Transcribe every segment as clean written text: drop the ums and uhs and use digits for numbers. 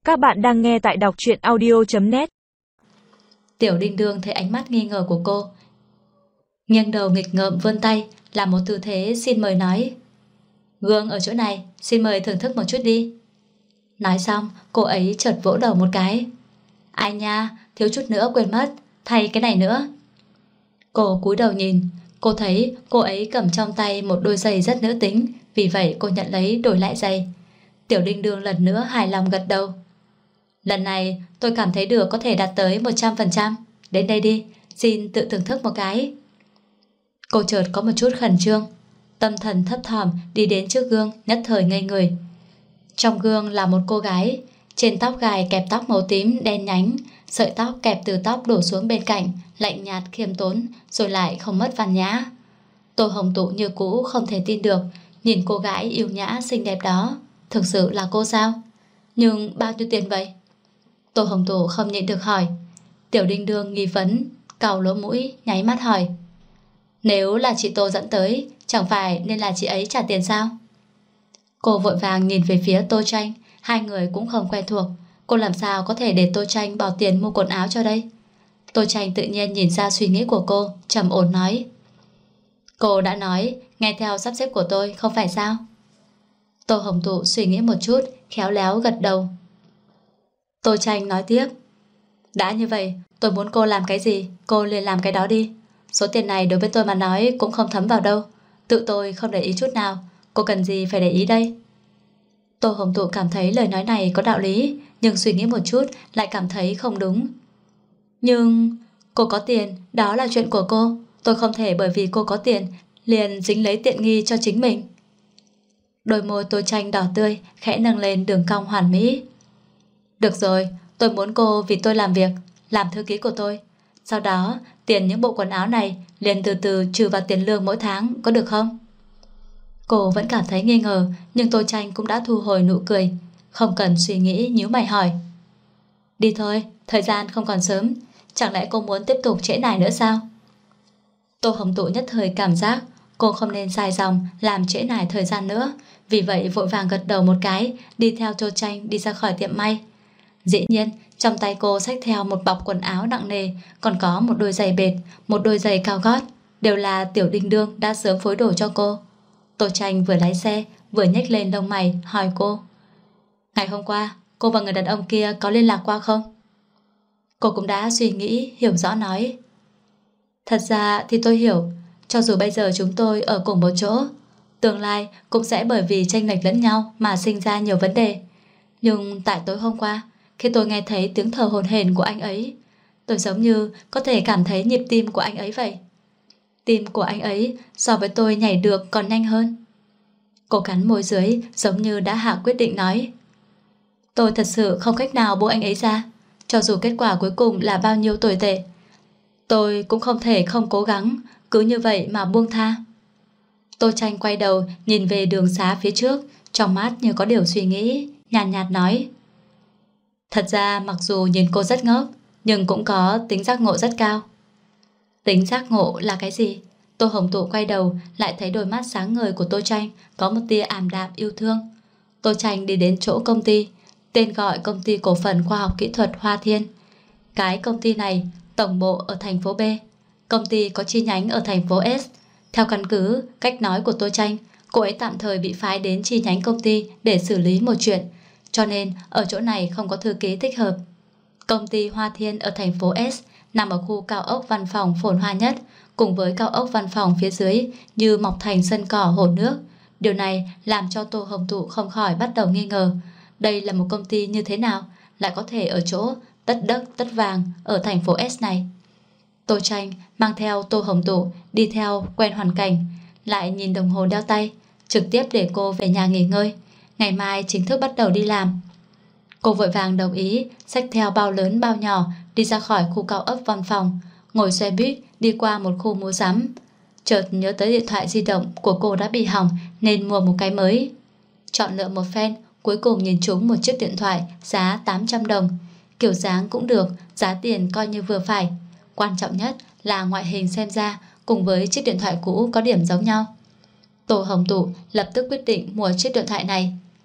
Các bạn đang nghe tại đọc truyện audio.net. Tiểu Đinh Đương thấy ánh mắt nghi ngờ của cô, nghiêng đầu nghịch ngợm vươn tay, làm một tư thế xin mời nói: "Gương ở chỗ này, xin mời thưởng thức một chút đi." Nói xong, cô ấy chợt vỗ đầu một cái: "Ai nha, thiếu chút nữa quên mất, thay cái này nữa." Cô cúi đầu nhìn, cô thấy cô ấy cầm trong tay một đôi giày rất nữ tính, vì vậy cô nhận lấy đổi lại giày. Tiểu Đinh Đương lần nữa hài lòng gật đầu: "Lần này tôi cảm thấy được có thể đạt tới 100%. Đến đây đi, xin tự thưởng thức một cái." Cô chợt có một chút khẩn trương, tâm thần thấp thỏm đi đến trước gương, nhất thời ngây người. Trong gương là một cô gái, trên tóc gài kẹp tóc màu tím đen nhánh, sợi tóc kẹp từ tóc đổ xuống bên cạnh, lạnh nhạt khiêm tốn, rồi lại không mất văn nhã. Tô Hồng Tụ như cũ không thể tin được, nhìn cô gái yêu nhã xinh đẹp đó, thực sự là cô sao? Nhưng bao nhiêu tiền vậy? Tô Hồng Tụ không nhịn được hỏi. Tiểu Đinh Đương nghi vấn, cau lỗ mũi, nháy mắt hỏi: "Nếu là chị Tô dẫn tới, chẳng phải nên là chị ấy trả tiền sao?" Cô vội vàng nhìn về phía Tô Tranh, hai người cũng không quen thuộc, cô làm sao có thể để Tô Tranh bỏ tiền mua quần áo cho đây? Tô Tranh tự nhiên nhìn ra suy nghĩ của cô, trầm ổn nói: "Cô đã nói nghe theo sắp xếp của tôi, không phải sao?" Tô Hồng Tụ suy nghĩ một chút, khéo léo gật đầu. Tô Tranh nói tiếp: "Đã như vậy, tôi muốn cô làm cái gì, cô liền làm cái đó đi. Số tiền này đối với tôi mà nói cũng không thấm vào đâu, tự tôi không để ý chút nào, cô cần gì phải để ý đây?" Tô Hồng Tụ cảm thấy lời nói này có đạo lý, nhưng suy nghĩ một chút lại cảm thấy không đúng. "Nhưng cô có tiền, đó là chuyện của cô, tôi không thể bởi vì cô có tiền liền dính lấy tiện nghi cho chính mình." Đôi môi Tô Tranh đỏ tươi khẽ nâng lên đường cong hoàn mỹ. "Được rồi, tôi muốn cô vì tôi làm việc, làm thư ký của tôi. Sau đó tiền những bộ quần áo này liền từ từ trừ vào tiền lương mỗi tháng, có được không?" Cô vẫn cảm thấy nghi ngờ, nhưng Tô Tranh cũng đã thu hồi nụ cười, không cần suy nghĩ nhíu mày hỏi: "Đi thôi, thời gian không còn sớm, chẳng lẽ cô muốn tiếp tục trễ nải nữa sao?" Tô Hồng Tụ nhất thời cảm giác cô không nên dài dòng làm trễ nải thời gian nữa, vì vậy vội vàng gật đầu một cái, đi theo Tô Tranh đi ra khỏi tiệm may. Dĩ nhiên, trong tay cô xách theo một bọc quần áo nặng nề, còn có một đôi giày bệt, một đôi giày cao gót, đều là Tiểu Đinh Đương đã sớm phối đồ cho cô. Tô Tranh vừa lái xe, vừa nhếch lên lông mày hỏi cô: "Ngày hôm qua, cô và người đàn ông kia có liên lạc qua không?" Cô cũng đã suy nghĩ, hiểu rõ nói: "Thật ra thì tôi hiểu, cho dù bây giờ chúng tôi ở cùng một chỗ, tương lai cũng sẽ bởi vì chênh lệch lẫn nhau mà sinh ra nhiều vấn đề. Nhưng tại tối hôm qua, khi tôi nghe thấy tiếng thở hổn hển của anh ấy, tôi giống như có thể cảm thấy nhịp tim của anh ấy vậy. Tim của anh ấy so với tôi nhảy được còn nhanh hơn." Cô cắn môi dưới, giống như đã hạ quyết định nói: "Tôi thật sự không cách nào buông anh ấy ra, cho dù kết quả cuối cùng là bao nhiêu tồi tệ, tôi cũng không thể không cố gắng, cứ như vậy mà buông tha." Tô Tranh quay đầu nhìn về đường xá phía trước, trong mắt như có điều suy nghĩ, nhàn nhạt nói: "Thật ra mặc dù nhìn cô rất ngốc, nhưng cũng có tính giác ngộ rất cao." Tính giác ngộ là cái gì? Tô Hồng Tụ quay đầu lại thấy đôi mắt sáng ngời của Tô Tranh có một tia ảm đạm yêu thương. Tô Tranh đi đến chỗ công ty, tên gọi Công ty Cổ phần Khoa học Kỹ thuật Hoa Thiên. Cái công ty này tổng bộ ở thành phố B, công ty có chi nhánh ở thành phố S. Theo căn cứ cách nói của Tô Tranh, cô ấy tạm thời bị phái đến chi nhánh công ty để xử lý một chuyện, cho nên ở chỗ này không có thư ký thích hợp. Công ty Hoa Thiên ở thành phố S nằm ở khu cao ốc văn phòng phồn hoa nhất, cùng với cao ốc văn phòng phía dưới như mọc thành sân cỏ hồ nước. Điều này làm cho Tô Hồng Tụ không khỏi bắt đầu nghi ngờ, đây là một công ty như thế nào lại có thể ở chỗ tất đất tất vàng ở thành phố S này. Tô Tranh mang theo Tô Hồng Tụ đi theo quen hoàn cảnh, lại nhìn đồng hồ đeo tay, trực tiếp để cô về nhà nghỉ ngơi, ngày mai chính thức bắt đầu đi làm. Cô vội vàng đồng ý, xách theo bao lớn bao nhỏ đi ra khỏi khu cao ốc văn phòng, ngồi xe buýt đi qua một khu mua sắm. Chợt nhớ tới điện thoại di động của cô đã bị hỏng nên mua một cái mới. Chọn lựa một phen, cuối cùng nhìn trúng một chiếc điện thoại giá 800 đồng. Kiểu dáng cũng được, giá tiền coi như vừa phải. Quan trọng nhất là ngoại hình xem ra cùng với chiếc điện thoại cũ có điểm giống nhau. Tô Hồng Tụ lập tức quyết định mua chiếc điện thoại này.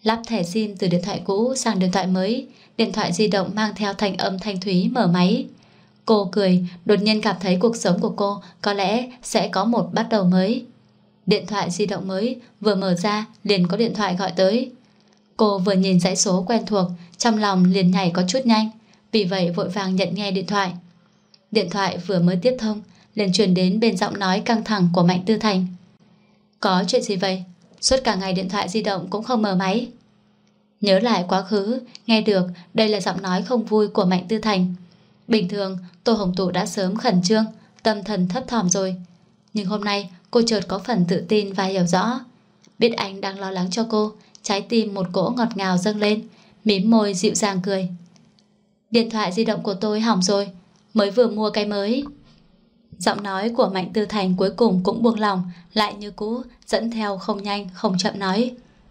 Lắp thẻ SIM từ điện thoại cũ sang điện thoại mới, điện thoại di động mang theo thanh âm thanh thúy mở máy. Cô cười, đột nhiên cảm thấy cuộc sống của cô có lẽ sẽ có một bắt đầu mới. Điện thoại di động mới vừa mở ra liền có điện thoại gọi tới. Cô vừa nhìn dãy số quen thuộc, trong lòng liền nhảy có chút nhanh, vì vậy vội vàng nhận nghe điện thoại. Điện thoại vừa mới tiếp thông liền truyền đến bên giọng nói căng thẳng của Mạnh Tư Thành. Có chuyện gì vậy? Suốt cả ngày điện thoại di động cũng không mở máy. Nhớ lại quá khứ, nghe được đây là giọng nói không vui của Mạnh Tư Thành. Bình thường Tô Hồng Tụ đã sớm khẩn trương, tâm thần thấp thỏm rồi, nhưng hôm nay cô chợt có phần tự tin và hiểu rõ. Biết anh đang lo lắng cho cô, trái tim một cỗ ngọt ngào dâng lên, mím môi dịu dàng cười. Điện thoại di động của tôi hỏng rồi, mới vừa mua cái mới. Giọng nói của Mạnh Tư Thành cuối cùng cũng buông lòng, lại như cũ dẫn theo không nhanh không chậm nói.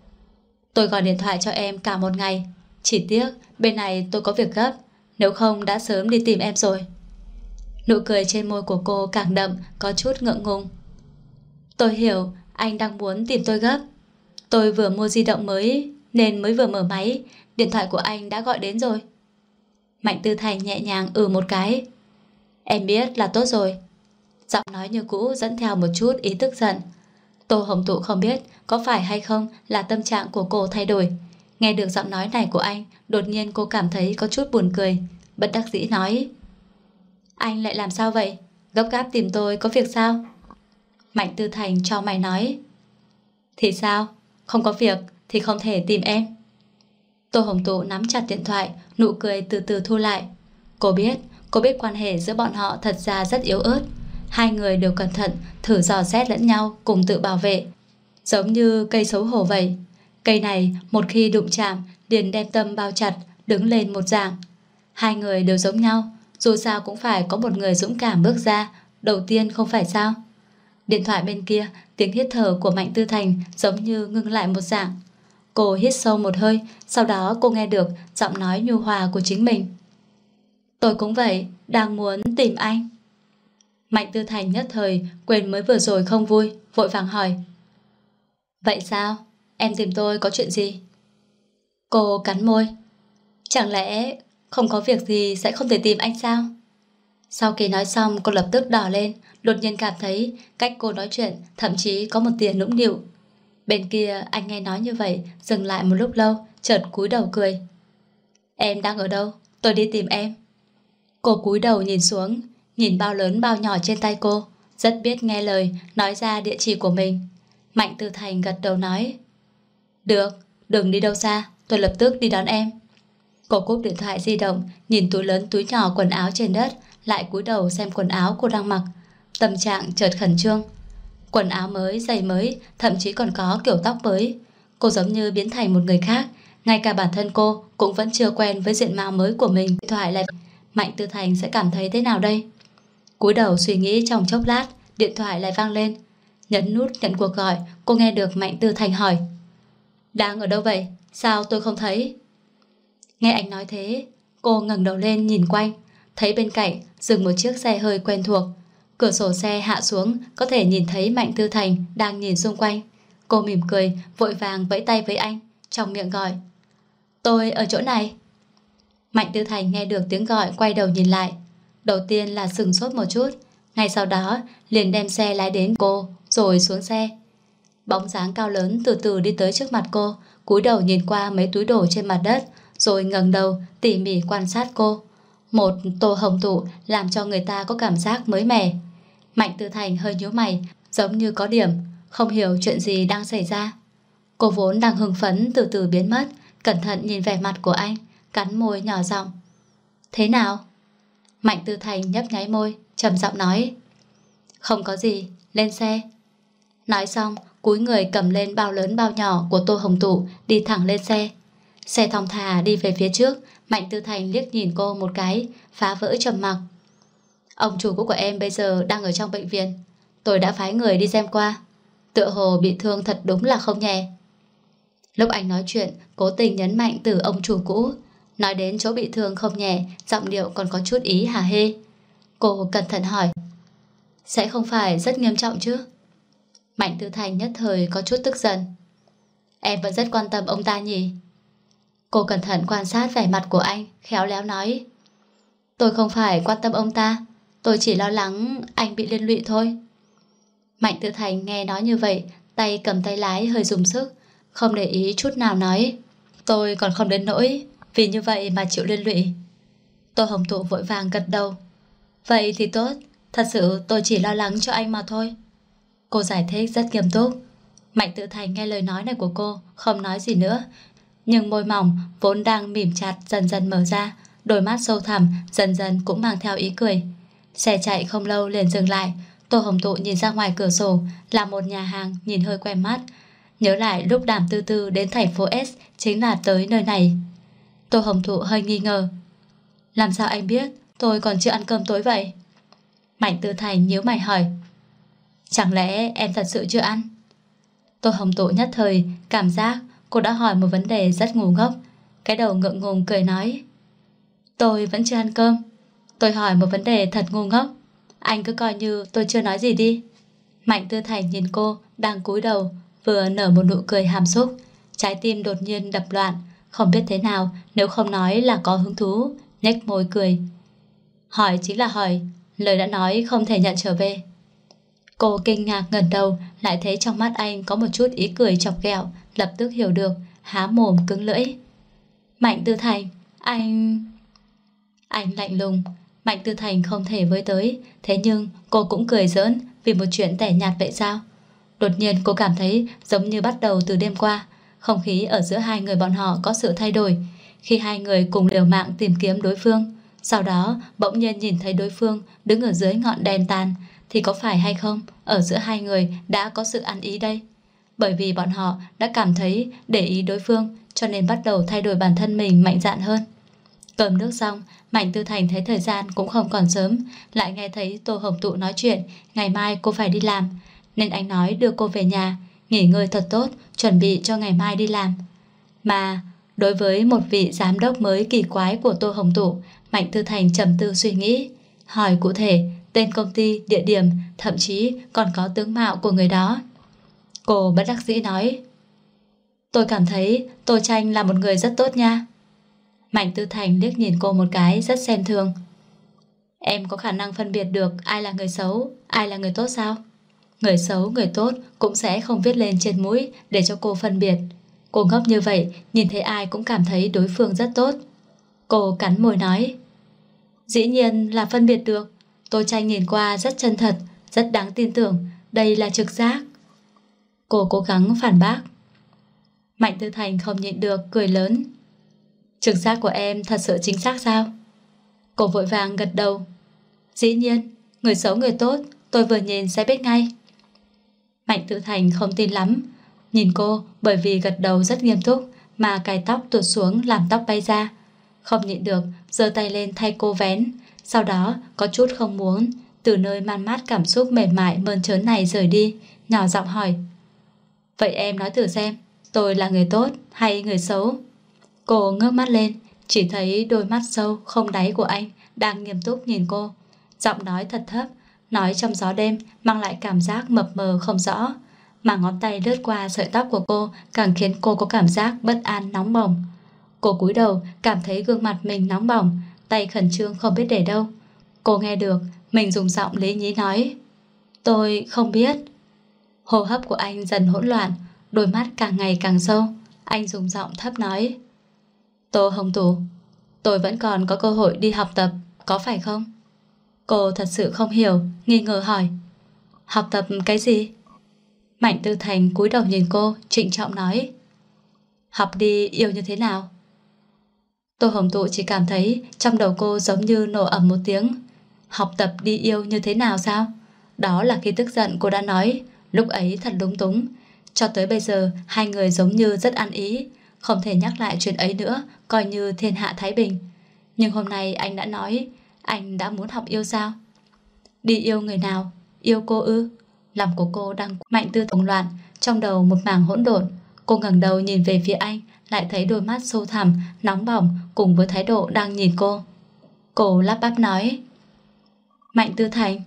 Tôi gọi điện thoại cho em cả một ngày, chỉ tiếc bên này tôi có việc gấp, nếu không đã sớm đi tìm em rồi. Nụ cười trên môi của cô càng đậm, có chút ngượng ngùng. Tôi hiểu anh đang muốn tìm tôi gấp. Tôi vừa mua di động mới nên mới vừa mở máy, điện thoại của anh đã gọi đến rồi. Mạnh Tư Thành nhẹ nhàng một cái. Em biết là tốt rồi. Giọng nói như cũ dẫn theo một chút ý tức giận. Tô Hồng Tụ không biết có phải hay không là tâm trạng của cô thay đổi. Nghe được giọng nói này của anh, đột nhiên cô cảm thấy có chút buồn cười, bất đắc dĩ nói. Anh lại làm sao vậy? Gấp gáp tìm tôi có việc sao? Mạnh Tư Thành cho mày nói. Thì sao? Không có việc thì không thể tìm em. Tô Hồng Tụ nắm chặt điện thoại, nụ cười từ từ thu lại. Cô biết quan hệ giữa bọn họ thật ra rất yếu ớt. Hai người đều cẩn thận, thử dò xét lẫn nhau, cùng tự bảo vệ. Giống như cây xấu hổ vậy. Cây này một khi đụng chạm liền đem tâm bao chặt, đứng lên một dạng. Hai người đều giống nhau, dù sao cũng phải có một người dũng cảm bước ra đầu tiên, không phải sao? Điện thoại bên kia, tiếng hít thở của Mạnh Tư Thành giống như ngưng lại một dạng. Cô hít sâu một hơi, sau đó cô nghe được giọng nói nhu hòa của chính mình. Tôi cũng vậy, đang muốn tìm anh. Mạnh Tư Thành nhất thời quên mới vừa rồi không vui, vội vàng hỏi. Vậy sao? Em tìm tôi có chuyện gì? Cô cắn môi. Chẳng lẽ không có việc gì sẽ không thể tìm anh sao? Sau khi nói xong cô lập tức đỏ lên, đột nhiên cảm thấy cách cô nói chuyện thậm chí có một tia nũng nịu. Bên kia anh nghe nói như vậy, dừng lại một lúc lâu, chợt cúi đầu cười. Em đang ở đâu? Tôi đi tìm em. Cô cúi đầu nhìn xuống, nhìn bao lớn bao nhỏ trên tay cô, rất biết nghe lời, nói ra địa chỉ của mình. Mạnh Tư Thành gật đầu nói. Được, đừng đi đâu xa, tôi lập tức đi đón em. Cô cúp điện thoại di động, nhìn túi lớn túi nhỏ quần áo trên đất, lại cúi đầu xem quần áo cô đang mặc. Tâm trạng chợt khẩn trương. Quần áo mới, giày mới, thậm chí còn có kiểu tóc mới. Cô giống như biến thành một người khác. Ngay cả bản thân cô cũng vẫn chưa quen với diện mạo mới của mình. Điện thoại lại, Mạnh Tư Thành sẽ cảm thấy thế nào đây? Cúi đầu suy nghĩ trong chốc lát, điện thoại lại vang lên. Nhấn nút nhận cuộc gọi, cô nghe được Mạnh Tư Thành hỏi. Đang ở đâu vậy? Sao tôi không thấy? Nghe anh nói thế, cô ngẩng đầu lên nhìn quanh, thấy bên cạnh dừng một chiếc xe hơi quen thuộc. Cửa sổ xe hạ xuống, có thể nhìn thấy Mạnh Tư Thành đang nhìn xung quanh. Cô mỉm cười, vội vàng vẫy tay với anh, trong miệng gọi. Tôi ở chỗ này. Mạnh Tư Thành nghe được tiếng gọi, quay đầu nhìn lại. Đầu tiên là sửng sốt một chút, ngay sau đó liền đem xe lái đến cô, rồi xuống xe. Bóng dáng cao lớn từ từ đi tới trước mặt cô, cúi đầu nhìn qua mấy túi đồ trên mặt đất, rồi ngẩng đầu tỉ mỉ quan sát cô. Một Tô Hồng Tụ làm cho người ta có cảm giác mới mẻ. Mạnh Tư Thành hơi nhíu mày, giống như có điểm, không hiểu chuyện gì đang xảy ra. Cô vốn đang hưng phấn từ từ biến mất, cẩn thận nhìn vẻ mặt của anh, cắn môi nhỏ giọng. Thế nào? Mạnh Tư Thành nhấp nháy môi, trầm giọng nói. Không có gì, lên xe. Nói xong, cúi người cầm lên bao lớn bao nhỏ của Tô Hồng Tụ, đi thẳng lên xe. Xe thong thả đi về phía trước. Mạnh Tư Thành liếc nhìn cô một cái, phá vỡ trầm mặc. Ông chủ cũ của em bây giờ đang ở trong bệnh viện, tôi đã phái người đi xem qua. Tựa hồ bị thương thật đúng là không nhẹ. Lúc anh nói chuyện, cố tình nhấn mạnh từ ông chủ cũ. Nói đến chỗ bị thương không nhẹ, giọng điệu còn có chút ý hả hê. Cô cẩn thận hỏi. Sẽ không phải rất nghiêm trọng chứ? Mạnh Tư Thành nhất thời có chút tức giận. em vẫn rất quan tâm ông ta nhỉ? Cô cẩn thận quan sát vẻ mặt của anh, khéo léo nói. Tôi không phải quan tâm ông ta, tôi chỉ lo lắng anh bị liên lụy thôi. Mạnh Tư Thành nghe nói như vậy, tay cầm tay lái hơi dùng sức, không để ý chút nào nói. Tôi còn không đến nỗi vì như vậy mà chịu liên lụy. Tô Hồng Tụ vội vàng gật đầu. Vậy thì tốt, thật sự tôi chỉ lo lắng cho anh mà thôi. Cô giải thích rất nghiêm túc. Mạnh Tư Thành nghe lời nói này của cô, không nói gì nữa. Nhưng môi mỏng vốn đang mỉm chặt dần dần mở ra, đôi mắt sâu thẳm dần dần cũng mang theo ý cười. Xe chạy không lâu liền dừng lại. Tô Hồng Tụ nhìn ra ngoài cửa sổ là một nhà hàng nhìn hơi quen mắt. Nhớ lại lúc Đàm Tư Tư đến thành phố S chính là tới nơi này. Tô Hồng Tụ hơi nghi ngờ. Làm sao anh biết tôi còn chưa ăn cơm tối vậy? Mạnh Tư Thành nhíu mày hỏi. Chẳng lẽ em thật sự chưa ăn? Tô Hồng Tụ nhất thời cảm giác cô đã hỏi một vấn đề rất ngu ngốc. Cái đầu ngượng ngùng cười nói. Tôi vẫn chưa ăn cơm. Tôi hỏi một vấn đề thật ngu ngốc. Anh cứ coi như tôi chưa nói gì đi. Mạnh Tư Thành nhìn cô đang cúi đầu, vừa nở một nụ cười hàm xúc. Trái tim đột nhiên đập loạn. Không biết thế nào, nếu không nói là có hứng thú, nhếch môi cười. Hỏi chính là hỏi, lời đã nói không thể nhận trở về. Cô kinh ngạc ngẩng đầu, lại thấy trong mắt anh có một chút ý cười chọc ghẹo, lập tức hiểu được, há mồm cứng lưỡi. Mạnh Tư Thành, anh lạnh lùng. Mạnh Tư Thành không thể với tới, thế nhưng cô cũng cười giỡn vì một chuyện tẻ nhạt vậy sao? Đột nhiên cô cảm thấy giống như bắt đầu từ đêm qua, không khí ở giữa hai người bọn họ có sự thay đổi. Khi hai người cùng liều mạng tìm kiếm đối phương, sau đó bỗng nhiên nhìn thấy đối phương đứng ở dưới ngọn đèn tàn, thì có phải hay không ở giữa hai người đã có sự ăn ý đây? Bởi vì bọn họ đã cảm thấy để ý đối phương, cho nên bắt đầu thay đổi bản thân mình mạnh dạn hơn. Cơm nước xong, Mạnh Tư Thành thấy thời gian cũng không còn sớm, lại nghe thấy Tô Hồng Tụ nói chuyện ngày mai cô phải đi làm, nên anh nói đưa cô về nhà nghỉ ngơi thật tốt, chuẩn bị cho ngày mai đi làm. Mà đối với một vị giám đốc mới kỳ quái của Tô Hồng Tụ, Mạnh Tư Thành trầm tư suy nghĩ, hỏi cụ thể tên công ty, địa điểm, thậm chí còn có tướng mạo của người đó. Cô bất đắc dĩ nói. Tôi cảm thấy Tô Tranh là một người rất tốt nha. Mạnh Tư Thành liếc nhìn cô một cái rất xem thường. Em có khả năng phân biệt được ai là người xấu, ai là người tốt sao? Người xấu, người tốt cũng sẽ không viết lên trên mũi để cho cô phân biệt. Cô ngốc như vậy, nhìn thấy ai cũng cảm thấy đối phương rất tốt. Cô cắn môi nói. Dĩ nhiên là phân biệt được. Tô Tranh nhìn qua rất chân thật, rất đáng tin tưởng. Đây là trực giác. Cô cố gắng phản bác. Mạnh Tư Thành không nhịn được cười lớn. Trực giác của em thật sự chính xác sao? Cô vội vàng gật đầu. Dĩ nhiên, người xấu người tốt tôi vừa nhìn sẽ biết ngay. Mạnh Tư Thành không tin lắm. Nhìn cô bởi vì gật đầu rất nghiêm túc mà cài tóc tuột xuống làm tóc bay ra. Không nhịn được giơ tay lên thay cô vén. Sau đó có chút không muốn từ nơi man mát cảm xúc mềm mại mơn trớn này rời đi, nhỏ giọng hỏi. Vậy em nói thử xem, tôi là người tốt hay người xấu? Cô ngước mắt lên, chỉ thấy đôi mắt sâu không đáy của anh đang nghiêm túc nhìn cô. Giọng nói thật thấp, nói trong gió đêm mang lại cảm giác mập mờ không rõ. Mà ngón tay lướt qua sợi tóc của cô càng khiến cô có cảm giác bất an nóng bỏng. Cô cúi đầu cảm thấy gương mặt mình nóng bỏng, tay khẩn trương không biết để đâu. Cô nghe được mình dùng giọng lý nhí nói. Tôi không biết. Hô hấp của anh dần hỗn loạn, đôi mắt càng ngày càng sâu. Anh dùng giọng thấp nói. Tô Hồng Tụ, tôi vẫn còn có cơ hội đi học tập, có phải không? Cô thật sự không hiểu, nghi ngờ hỏi. Học tập cái gì? Mạnh Tư Thành cúi đầu nhìn cô, trịnh trọng nói. Học đi yêu như thế nào? Tô Hồng Tụ chỉ cảm thấy trong đầu cô giống như nổ ầm một tiếng. Học tập đi yêu như thế nào sao? Đó là khi tức giận cô đã nói. Lúc ấy thật lúng túng. Cho tới bây giờ hai người giống như rất ăn ý, không thể nhắc lại chuyện ấy nữa, coi như thiên hạ thái bình. Nhưng hôm nay anh đã nói anh đã muốn học yêu sao? Đi yêu người nào? Yêu cô ư? Lòng của cô đang Mạnh Tư Thành loạn, trong đầu một mảng hỗn độn. Cô ngẩng đầu nhìn về phía anh, lại thấy đôi mắt sâu thẳm, nóng bỏng cùng với thái độ đang nhìn cô. Cô lắp bắp nói. Mạnh Tư Thành,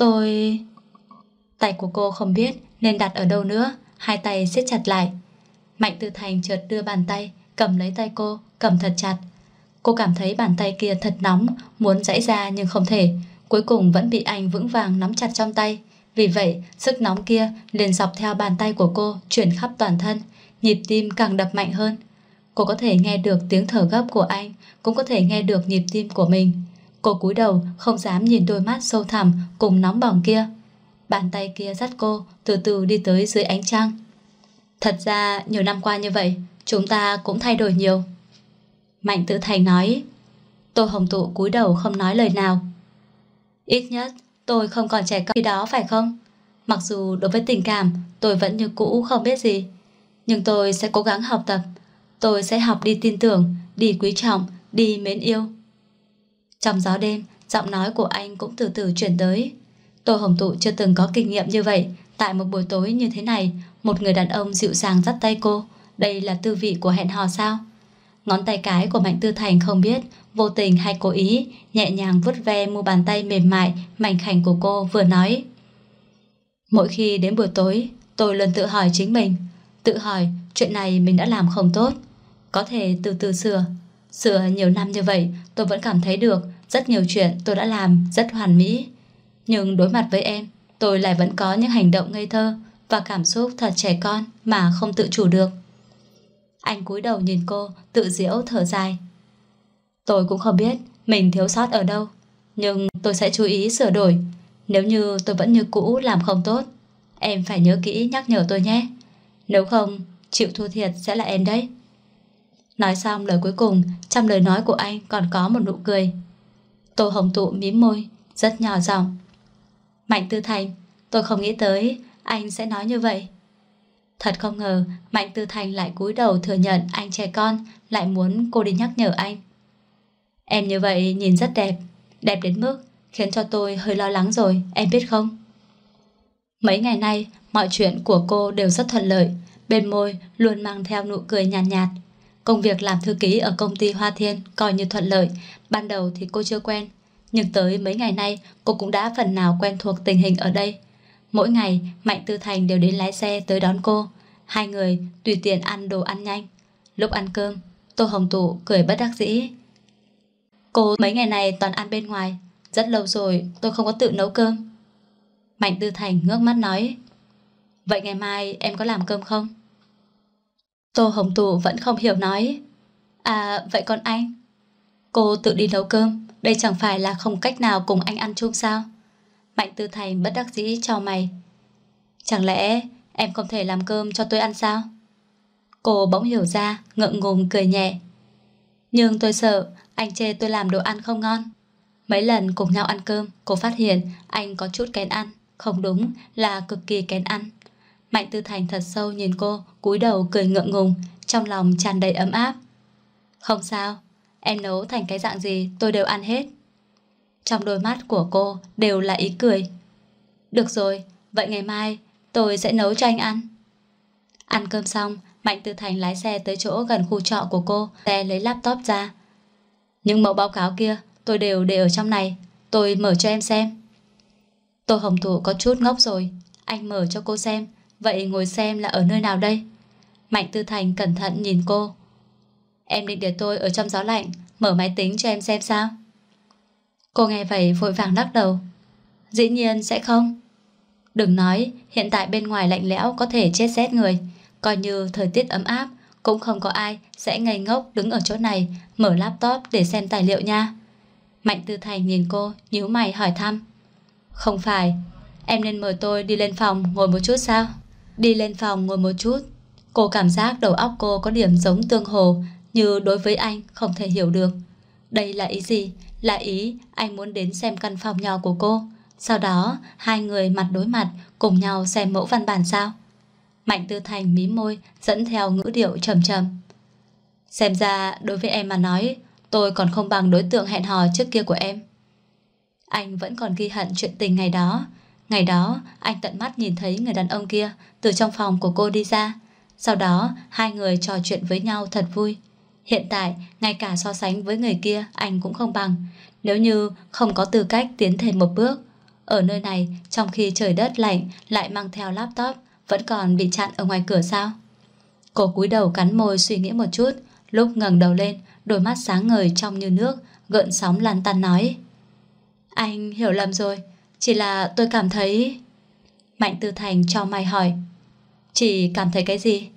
Tay của cô không biết nên đặt ở đâu nữa, hai tay siết chặt lại. Mạnh Tư Thành chợt đưa bàn tay cầm lấy tay cô, cầm thật chặt. Cô cảm thấy bàn tay kia thật nóng, muốn giãy ra nhưng không thể, cuối cùng vẫn bị anh vững vàng nắm chặt trong tay. Vì vậy, sức nóng kia liền dọc theo bàn tay của cô chuyển khắp toàn thân, nhịp tim càng đập mạnh hơn. Cô có thể nghe được tiếng thở gấp của anh, cũng có thể nghe được nhịp tim của mình. Cô cúi đầu không dám nhìn đôi mắt sâu thẳm cùng nóng bỏng kia. Bàn tay kia dắt cô từ từ đi tới dưới ánh trăng. Thật ra nhiều năm qua như vậy, chúng ta cũng thay đổi nhiều. Mạnh Tư Thành nói. Tô Hồng Tụ cúi đầu không nói lời nào. Ít nhất tôi không còn trẻ con khi đó phải không? Mặc dù đối với tình cảm tôi vẫn như cũ không biết gì, nhưng tôi sẽ cố gắng học tập. Tôi sẽ học đi tin tưởng, đi quý trọng, đi mến yêu. Trong gió đêm, giọng nói của anh cũng từ từ chuyển tới. Tô Hồng Tụ chưa từng có kinh nghiệm như vậy. Tại một buổi tối như thế này, một người đàn ông dịu dàng dắt tay cô. Đây là tư vị của hẹn hò sao? Ngón tay cái của Mạnh Tư Thành không biết vô tình hay cố ý nhẹ nhàng vuốt ve mu bàn tay mềm mại mảnh khảnh của cô, vừa nói. Mỗi khi đến buổi tối, tôi luôn tự hỏi chính mình, tự hỏi chuyện này mình đã làm không tốt, có thể từ từ sửa. Sửa nhiều năm như vậy, tôi vẫn cảm thấy được rất nhiều chuyện tôi đã làm rất hoàn mỹ. Nhưng đối mặt với em, tôi lại vẫn có những hành động ngây thơ và cảm xúc thật trẻ con mà không tự chủ được. Anh cúi đầu nhìn cô, tự giễu thở dài. Tôi cũng không biết mình thiếu sót ở đâu, nhưng tôi sẽ chú ý sửa đổi. Nếu như tôi vẫn như cũ làm không tốt, em phải nhớ kỹ nhắc nhở tôi nhé. Nếu không, chịu thua thiệt sẽ là em đấy. Nói xong lời cuối cùng, trong lời nói của anh còn có một nụ cười. Tô Hồng Tụ mím môi, rất nhỏ giọng. Mạnh Tư Thành, tôi không nghĩ tới anh sẽ nói như vậy. Thật không ngờ Mạnh Tư Thành lại cúi đầu thừa nhận anh trẻ con, lại muốn cô đi nhắc nhở anh. Em như vậy nhìn rất đẹp, đẹp đến mức khiến cho tôi hơi lo lắng rồi, em biết không? Mấy ngày nay mọi chuyện của cô đều rất thuận lợi, bên môi luôn mang theo nụ cười nhàn nhạt. Công việc làm thư ký ở công ty Hoa Thiên coi như thuận lợi. Ban đầu thì cô chưa quen, nhưng tới mấy ngày nay cô cũng đã phần nào quen thuộc tình hình ở đây. Mỗi ngày Mạnh Tư Thành đều đến lái xe tới đón cô. Hai người tùy tiện ăn đồ ăn nhanh. Lúc ăn cơm, Tô Hồng Tụ cười bất đắc dĩ. Cô mấy ngày này toàn ăn bên ngoài, rất lâu rồi tôi không có tự nấu cơm. Mạnh Tư Thành ngước mắt nói. Vậy ngày mai em có làm cơm không? Tô Hồng Tụ vẫn không hiểu nói. À vậy còn anh? Cô tự đi nấu cơm, đây chẳng phải là không cách nào cùng anh ăn chung sao? Mạnh Tư Thành bất đắc dĩ chau mày. Chẳng lẽ em không thể làm cơm cho tôi ăn sao? Cô bỗng hiểu ra, ngượng ngùng cười nhẹ. Nhưng tôi sợ anh chê tôi làm đồ ăn không ngon. Mấy lần cùng nhau ăn cơm, cô phát hiện anh có chút kén ăn. Không đúng, là cực kỳ kén ăn. Mạnh Tư Thành thật sâu nhìn cô, cúi đầu cười ngượng ngùng, trong lòng tràn đầy ấm áp. Không sao, em nấu thành cái dạng gì tôi đều ăn hết. Trong đôi mắt của cô đều là ý cười. Được rồi, vậy ngày mai tôi sẽ nấu cho anh ăn. Ăn cơm xong, Mạnh Tư Thành lái xe tới chỗ gần khu trọ của cô, xe lấy laptop ra. Những mẫu báo cáo kia tôi đều để ở trong này, tôi mở cho em xem. Tô Hồng Tụ có chút ngốc rồi. Anh mở cho cô xem, vậy ngồi xem là ở nơi nào đây? Mạnh Tư Thành cẩn thận nhìn cô. Em định để tôi ở trong gió lạnh mở máy tính cho em xem sao? Cô nghe vậy vội vàng lắc đầu. Dĩ nhiên sẽ không. Đừng nói, hiện tại bên ngoài lạnh lẽo có thể chết rét người. Coi như thời tiết ấm áp, cũng không có ai sẽ ngây ngốc đứng ở chỗ này mở laptop để xem tài liệu nha. Mạnh Tư Thành nhìn cô, nhíu mày hỏi thăm. Không phải, em nên mời tôi đi lên phòng ngồi một chút sao? Đi lên phòng ngồi một chút. Cô cảm giác đầu óc cô có điểm giống Tương Hồ, như đối với anh không thể hiểu được. Đây là ý gì? Là ý anh muốn đến xem căn phòng nhỏ của cô, sau đó hai người mặt đối mặt cùng nhau xem mẫu văn bản sao? Mạnh Tư Thành mím môi, dẫn theo ngữ điệu trầm trầm. Xem ra đối với em mà nói, tôi còn không bằng đối tượng hẹn hò trước kia của em. Anh vẫn còn ghi hận chuyện tình ngày đó. Ngày đó anh tận mắt nhìn thấy người đàn ông kia từ trong phòng của cô đi ra. Sau đó hai người trò chuyện với nhau thật vui. Hiện tại ngay cả so sánh với người kia anh cũng không bằng. Nếu như không có tư cách tiến thêm một bước, ở nơi này trong khi trời đất lạnh lại mang theo laptop, vẫn còn bị chặn ở ngoài cửa sao? Cô cúi đầu cắn môi suy nghĩ một chút, lúc ngẩng đầu lên, đôi mắt sáng ngời trong như nước, gợn sóng lăn tăn nói: Anh hiểu lầm rồi, chỉ là tôi cảm thấy... Mạnh Tư Thành chau mày hỏi: Chị cảm thấy cái gì?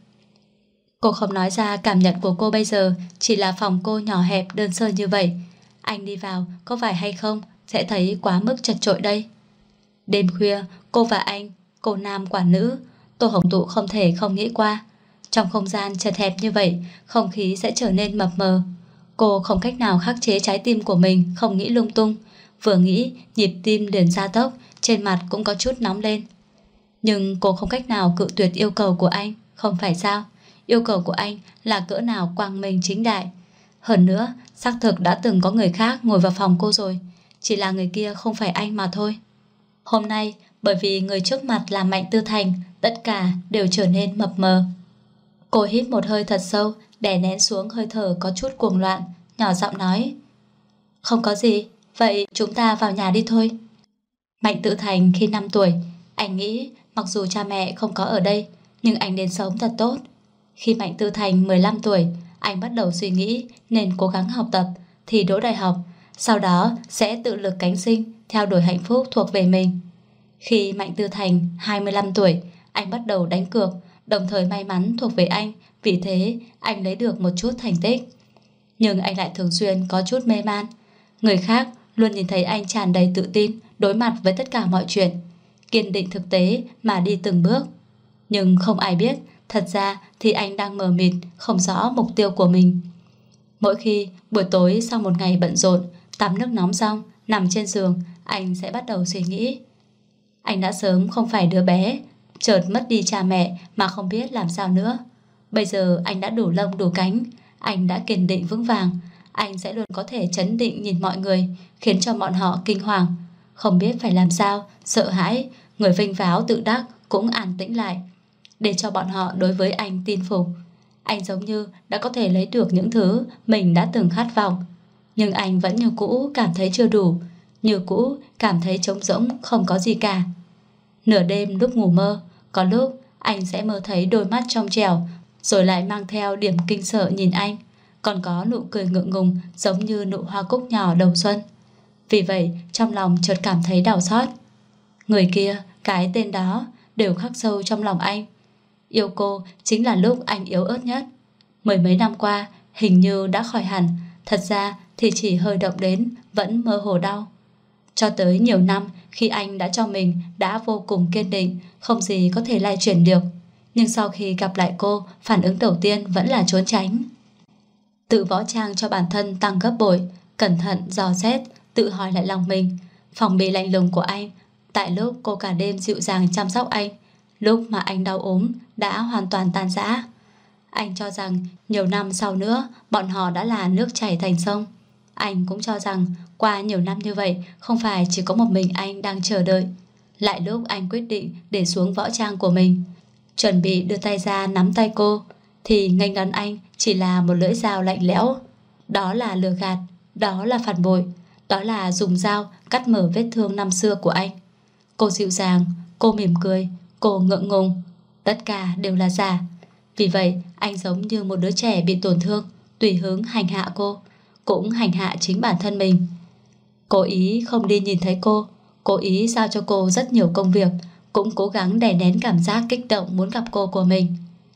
Cô không nói ra cảm nhận của cô bây giờ, chỉ là phòng cô nhỏ hẹp đơn sơ như vậy. Anh đi vào có phải hay không sẽ thấy quá mức chật chội đây. Đêm khuya, cô và anh, cô nam quả nữ, Tô Hồng Tụ không thể không nghĩ qua. Trong không gian chật hẹp như vậy, không khí sẽ trở nên mập mờ. Cô không cách nào khắc chế trái tim của mình không nghĩ lung tung. Vừa nghĩ, nhịp tim liền gia tốc, trên mặt cũng có chút nóng lên. Nhưng cô không cách nào cự tuyệt yêu cầu của anh, không phải sao? Yêu cầu của anh là cỡ nào quang minh chính đại. Hơn nữa, xác thực đã từng có người khác ngồi vào phòng cô rồi, chỉ là người kia không phải anh mà thôi. Hôm nay, bởi vì người trước mặt là Mạnh Tư Thành, tất cả đều trở nên mập mờ. Cô hít một hơi thật sâu, đè nén xuống hơi thở có chút cuồng loạn, nhỏ giọng nói: Không có gì, vậy chúng ta vào nhà đi thôi. Mạnh Tư Thành khi 5 tuổi, anh nghĩ mặc dù cha mẹ không có ở đây, nhưng anh nên sống thật tốt. Khi Mạnh Tư Thành 15 tuổi, anh bắt đầu suy nghĩ nên cố gắng học tập, thi đỗ đại học, sau đó sẽ tự lực cánh sinh, theo đuổi hạnh phúc thuộc về mình. Khi Mạnh Tư Thành 25 tuổi, anh bắt đầu đánh cược, đồng thời may mắn thuộc về anh, vì thế anh lấy được một chút thành tích. Nhưng anh lại thường xuyên có chút mê man. Người khác luôn nhìn thấy anh tràn đầy tự tin, đối mặt với tất cả mọi chuyện, kiên định thực tế mà đi từng bước. Nhưng không ai biết, thật ra thì anh đang mờ mịt, không rõ mục tiêu của mình. Mỗi khi buổi tối sau một ngày bận rộn, tắm nước nóng xong, nằm trên giường, anh sẽ bắt đầu suy nghĩ. Anh đã sớm không phải đứa bé chợt mất đi cha mẹ mà không biết làm sao nữa. Bây giờ anh đã đủ lông đủ cánh, anh đã kiên định vững vàng. Anh sẽ luôn có thể trấn định nhìn mọi người, khiến cho bọn họ kinh hoàng, không biết phải làm sao, sợ hãi. Người vênh váo tự đắc cũng an tĩnh lại, để cho bọn họ đối với anh tin phục. Anh giống như đã có thể lấy được những thứ mình đã từng khát vọng. Nhưng anh vẫn như cũ cảm thấy chưa đủ, như cũ cảm thấy trống rỗng, không có gì cả. Nửa đêm lúc ngủ mơ, có lúc anh sẽ mơ thấy đôi mắt trong trẻo, rồi lại mang theo điểm kinh sợ nhìn anh, còn có nụ cười ngượng ngùng giống như nụ hoa cúc nhỏ đầu xuân. Vì vậy trong lòng chợt cảm thấy đau xót. Người kia, cái tên đó đều khắc sâu trong lòng anh. Yêu cô chính là lúc anh yếu ớt nhất. Mười mấy năm qua hình như đã khỏi hẳn, thật ra thì chỉ hơi động đến vẫn mơ hồ đau. Cho tới nhiều năm khi anh đã cho mình đã vô cùng kiên định, không gì có thể lay chuyển được. Nhưng sau khi gặp lại cô, phản ứng đầu tiên vẫn là trốn tránh. Tự võ trang cho bản thân tăng gấp bội, cẩn thận dò xét, tự hỏi lại lòng mình. Phòng bị lạnh lùng của anh, tại lúc cô cả đêm dịu dàng chăm sóc anh, lúc mà anh đau ốm đã hoàn toàn tan rã. Anh cho rằng nhiều năm sau nữa bọn họ đã là nước chảy thành sông. Anh cũng cho rằng qua nhiều năm như vậy không phải chỉ có một mình anh đang chờ đợi. Lại lúc anh quyết định để xuống võ trang của mình, chuẩn bị đưa tay ra nắm tay cô, thì nghênh đón anh chỉ là một lưỡi dao lạnh lẽo. Đó là lừa gạt, đó là phản bội, đó là dùng dao cắt mở vết thương năm xưa của anh. Cô dịu dàng, cô mỉm cười, cô ngượng ngùng, tất cả đều là giả. Vì vậy anh giống như một đứa trẻ bị tổn thương, tùy hứng hành hạ cô, cũng hành hạ chính bản thân mình. Cố ý không đi nhìn thấy cô, cố ý giao cho cô rất nhiều công việc, cũng cố gắng đè nén cảm giác kích động muốn gặp cô của mình.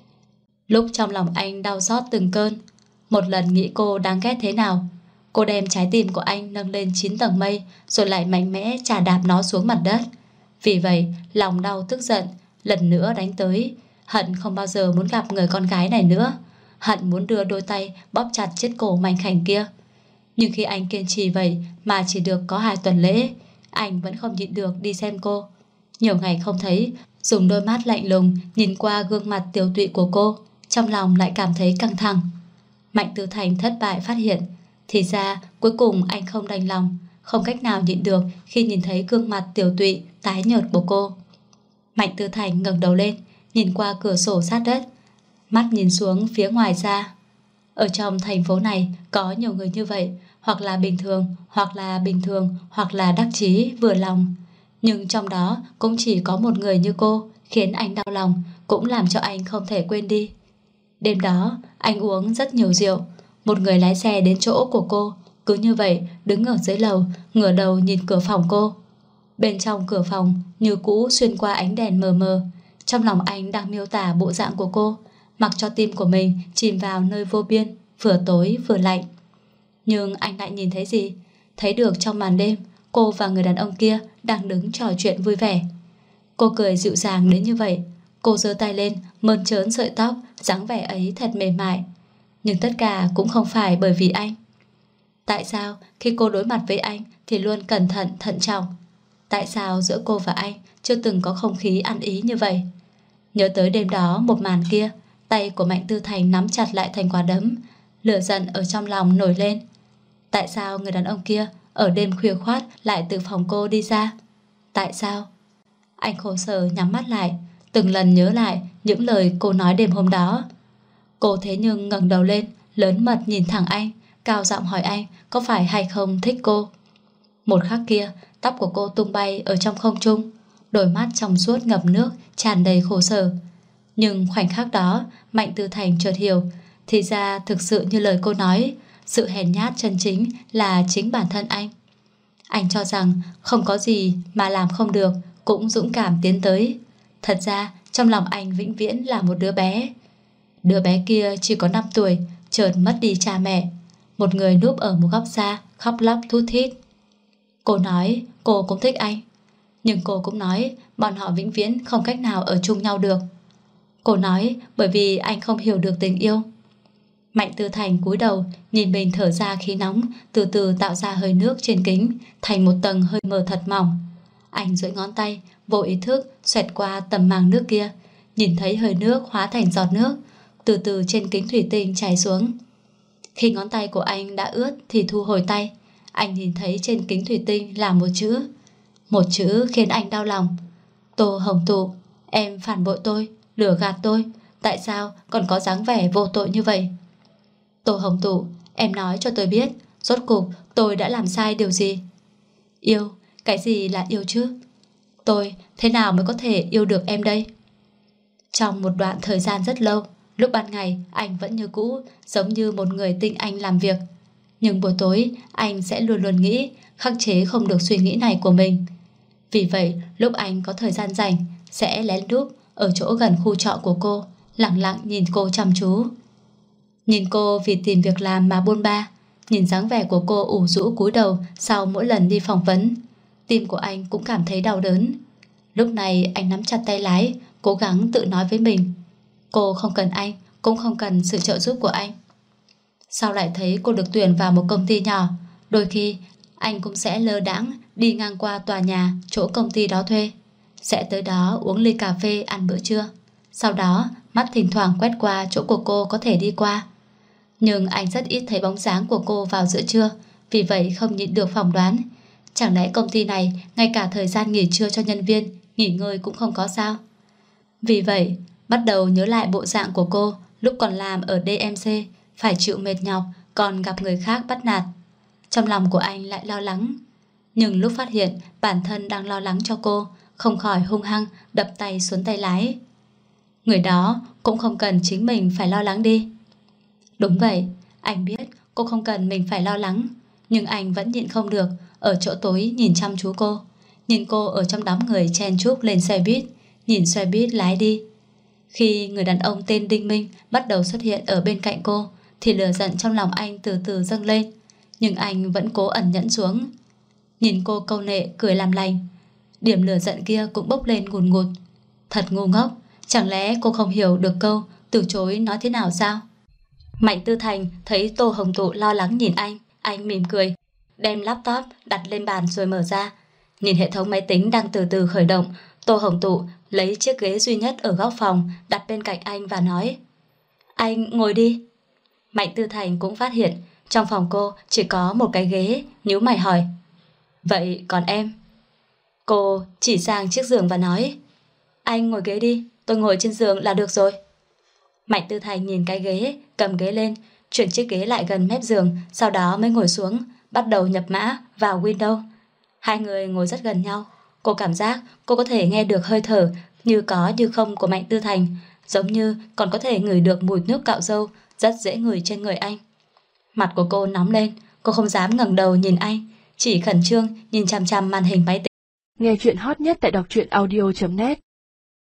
Lúc trong lòng anh đau xót từng cơn, một lần nghĩ cô đáng ghét thế nào, cô đem trái tim của anh nâng lên 9 tầng mây, rồi lại mạnh mẽ chà đạp nó xuống mặt đất. Vì vậy lòng đau tức giận lần nữa đánh tới, hận không bao giờ muốn gặp người con gái này nữa, hận muốn đưa đôi tay bóp chặt chiếc cổ mảnh khảnh kia. Nhưng khi anh kiên trì vậy mà chỉ được có 2 tuần lễ, anh vẫn không nhịn được đi xem cô. Nhiều ngày không thấy, dùng đôi mắt lạnh lùng nhìn qua gương mặt tiều tụy của cô, trong lòng lại cảm thấy căng thẳng. Mạnh Tư Thành thất bại phát hiện, thì ra cuối cùng anh không đành lòng, không cách nào nhịn được khi nhìn thấy gương mặt tiều tụy tái nhợt của cô. Mạnh Tư Thành ngẩng đầu lên, nhìn qua cửa sổ sát đất, mắt nhìn xuống phía ngoài ra. Ở trong thành phố này có nhiều người như vậy, hoặc là bình thường, hoặc là bình thường, hoặc là đắc chí vừa lòng. Nhưng trong đó cũng chỉ có một người như cô khiến anh đau lòng, cũng làm cho anh không thể quên đi. Đêm đó anh uống rất nhiều rượu. Một người lái xe đến chỗ của cô, cứ như vậy đứng ở dưới lầu, ngửa đầu nhìn cửa phòng cô. Bên trong cửa phòng như cũ xuyên qua ánh đèn mờ mờ. Trong lòng anh đang miêu tả bộ dạng của cô, mặc cho tim của mình chìm vào nơi vô biên, vừa tối vừa lạnh. Nhưng anh lại nhìn thấy gì? Thấy được trong màn đêm, cô và người đàn ông kia đang đứng trò chuyện vui vẻ. Cô cười dịu dàng đến như vậy. Cô giơ tay lên mơn trớn sợi tóc, dáng vẻ ấy thật mềm mại. Nhưng tất cả cũng không phải bởi vì anh. Tại sao khi cô đối mặt với anh thì luôn cẩn thận, thận trọng? Tại sao giữa cô và anh chưa từng có không khí ăn ý như vậy? Nhớ tới đêm đó một màn kia, tay của Mạnh Tư Thành nắm chặt lại thành quả đấm. Lửa giận ở trong lòng nổi lên. Tại sao người đàn ông kia ở đêm khuya khoát lại từ phòng cô đi ra? Tại sao? Anh khổ sở nhắm mắt lại, từng lần nhớ lại những lời cô nói đêm hôm đó. Cô thế nhưng ngẩng đầu lên, lớn mật nhìn thẳng anh, cao giọng hỏi anh có phải hay không thích cô. Một khắc kia, tóc của cô tung bay ở trong không trung, đôi mắt trong suốt ngập nước, tràn đầy khổ sở. Nhưng khoảnh khắc đó, Mạnh Tư Thành chợt hiểu, thì ra thực sự như lời cô nói, sự hèn nhát chân chính là chính bản thân anh. Anh cho rằng không có gì mà làm không được, cũng dũng cảm tiến tới. Thật ra trong lòng anh vĩnh viễn là một đứa bé. Đứa bé kia chỉ có 5 tuổi, chợt mất đi cha mẹ. Một người núp ở một góc xa, khóc lóc thút thít. Cô nói cô cũng thích anh, nhưng cô cũng nói bọn họ vĩnh viễn không cách nào ở chung nhau được. Cô nói bởi vì anh không hiểu được tình yêu. Mạnh Tư Thành cúi đầu nhìn mình thở ra khí nóng, từ từ tạo ra hơi nước trên kính thành một tầng hơi mờ thật mỏng. Anh duỗi ngón tay vô ý thức xoẹt qua tầm màng nước kia, nhìn thấy hơi nước hóa thành giọt nước từ từ trên kính thủy tinh chảy xuống. Khi ngón tay của anh đã ướt thì thu hồi tay. Anh nhìn thấy trên kính thủy tinh là một chữ. Một chữ khiến anh đau lòng. Tô Hồng Tụ, em phản bội tôi, lừa gạt tôi. Tại sao còn có dáng vẻ vô tội như vậy? Tô Hồng Tụ, em nói cho tôi biết, rốt cuộc tôi đã làm sai điều gì? Yêu, cái gì là yêu chứ? Tôi thế nào mới có thể yêu được em đây? Trong một đoạn thời gian rất lâu, lúc ban ngày anh vẫn như cũ, giống như một người tinh anh làm việc. Nhưng buổi tối anh sẽ luôn luôn nghĩ, khắc chế không được suy nghĩ này của mình. Vì vậy lúc anh có thời gian rảnh sẽ lén lút ở chỗ gần khu trọ của cô, lặng lặng nhìn cô chăm chú. Nhìn cô vì tìm việc làm mà buôn ba, nhìn dáng vẻ của cô ủ rũ cúi đầu sau mỗi lần đi phỏng vấn, tim của anh cũng cảm thấy đau đớn. Lúc này anh nắm chặt tay lái, cố gắng tự nói với mình, cô không cần anh, cũng không cần sự trợ giúp của anh. Sau lại thấy cô được tuyển vào một công ty nhỏ, đôi khi anh cũng sẽ lơ đãng đi ngang qua tòa nhà chỗ công ty đó thuê, sẽ tới đó uống ly cà phê ăn bữa trưa. Sau đó mắt thỉnh thoảng quét qua chỗ của cô có thể đi qua. Nhưng anh rất ít thấy bóng dáng của cô vào giữa trưa, vì vậy không nhịn được phỏng đoán, chẳng lẽ công ty này ngay cả thời gian nghỉ trưa cho nhân viên nghỉ ngơi cũng không có sao? Vì vậy bắt đầu nhớ lại bộ dạng của cô lúc còn làm ở DMC, phải chịu mệt nhọc, còn gặp người khác bắt nạt. Trong lòng của anh lại lo lắng. Nhưng lúc phát hiện bản thân đang lo lắng cho cô, không khỏi hung hăng đập tay xuống tay lái. Người đó cũng không cần chính mình phải lo lắng đi. Đúng vậy, anh biết cô không cần mình phải lo lắng, nhưng anh vẫn nhịn không được ở chỗ tối nhìn chăm chú cô, nhìn cô ở trong đám người chen chúc lên xe buýt, nhìn xe buýt lái đi. Khi người đàn ông tên Đinh Minh bắt đầu xuất hiện ở bên cạnh cô thì lửa giận trong lòng anh từ từ dâng lên, nhưng anh vẫn cố ẩn nhẫn xuống. Nhìn cô câu nệ cười làm lành, điểm lửa giận kia cũng bốc lên ngùn ngụt. Thật ngu ngốc, chẳng lẽ cô không hiểu được câu từ chối nói thế nào sao? Mạnh Tư Thành thấy Tô Hồng Tụ lo lắng nhìn anh mỉm cười, đem laptop đặt lên bàn rồi mở ra. Nhìn hệ thống máy tính đang từ từ khởi động, Tô Hồng Tụ lấy chiếc ghế duy nhất ở góc phòng đặt bên cạnh anh và nói, anh ngồi đi. Mạnh Tư Thành cũng phát hiện trong phòng cô chỉ có một cái ghế, nhíu mày hỏi, vậy còn em? Cô chỉ sang chiếc giường và nói, anh ngồi ghế đi, tôi ngồi trên giường là được rồi. Mạnh Tư Thành nhìn cái ghế, cầm ghế lên, chuyển chiếc ghế lại gần mép giường, sau đó mới ngồi xuống, bắt đầu nhập mã vào Windows. Hai người ngồi rất gần nhau, cô cảm giác cô có thể nghe được hơi thở như có như không của Mạnh Tư Thành, giống như còn có thể ngửi được mùi nước cạo râu rất dễ ngửi trên người anh. Mặt của cô nóng lên, cô không dám ngẩng đầu nhìn anh, chỉ khẩn trương nhìn chằm chằm màn hình máy tính. Nghe chuyện hot nhất tại đọc truyện audio.net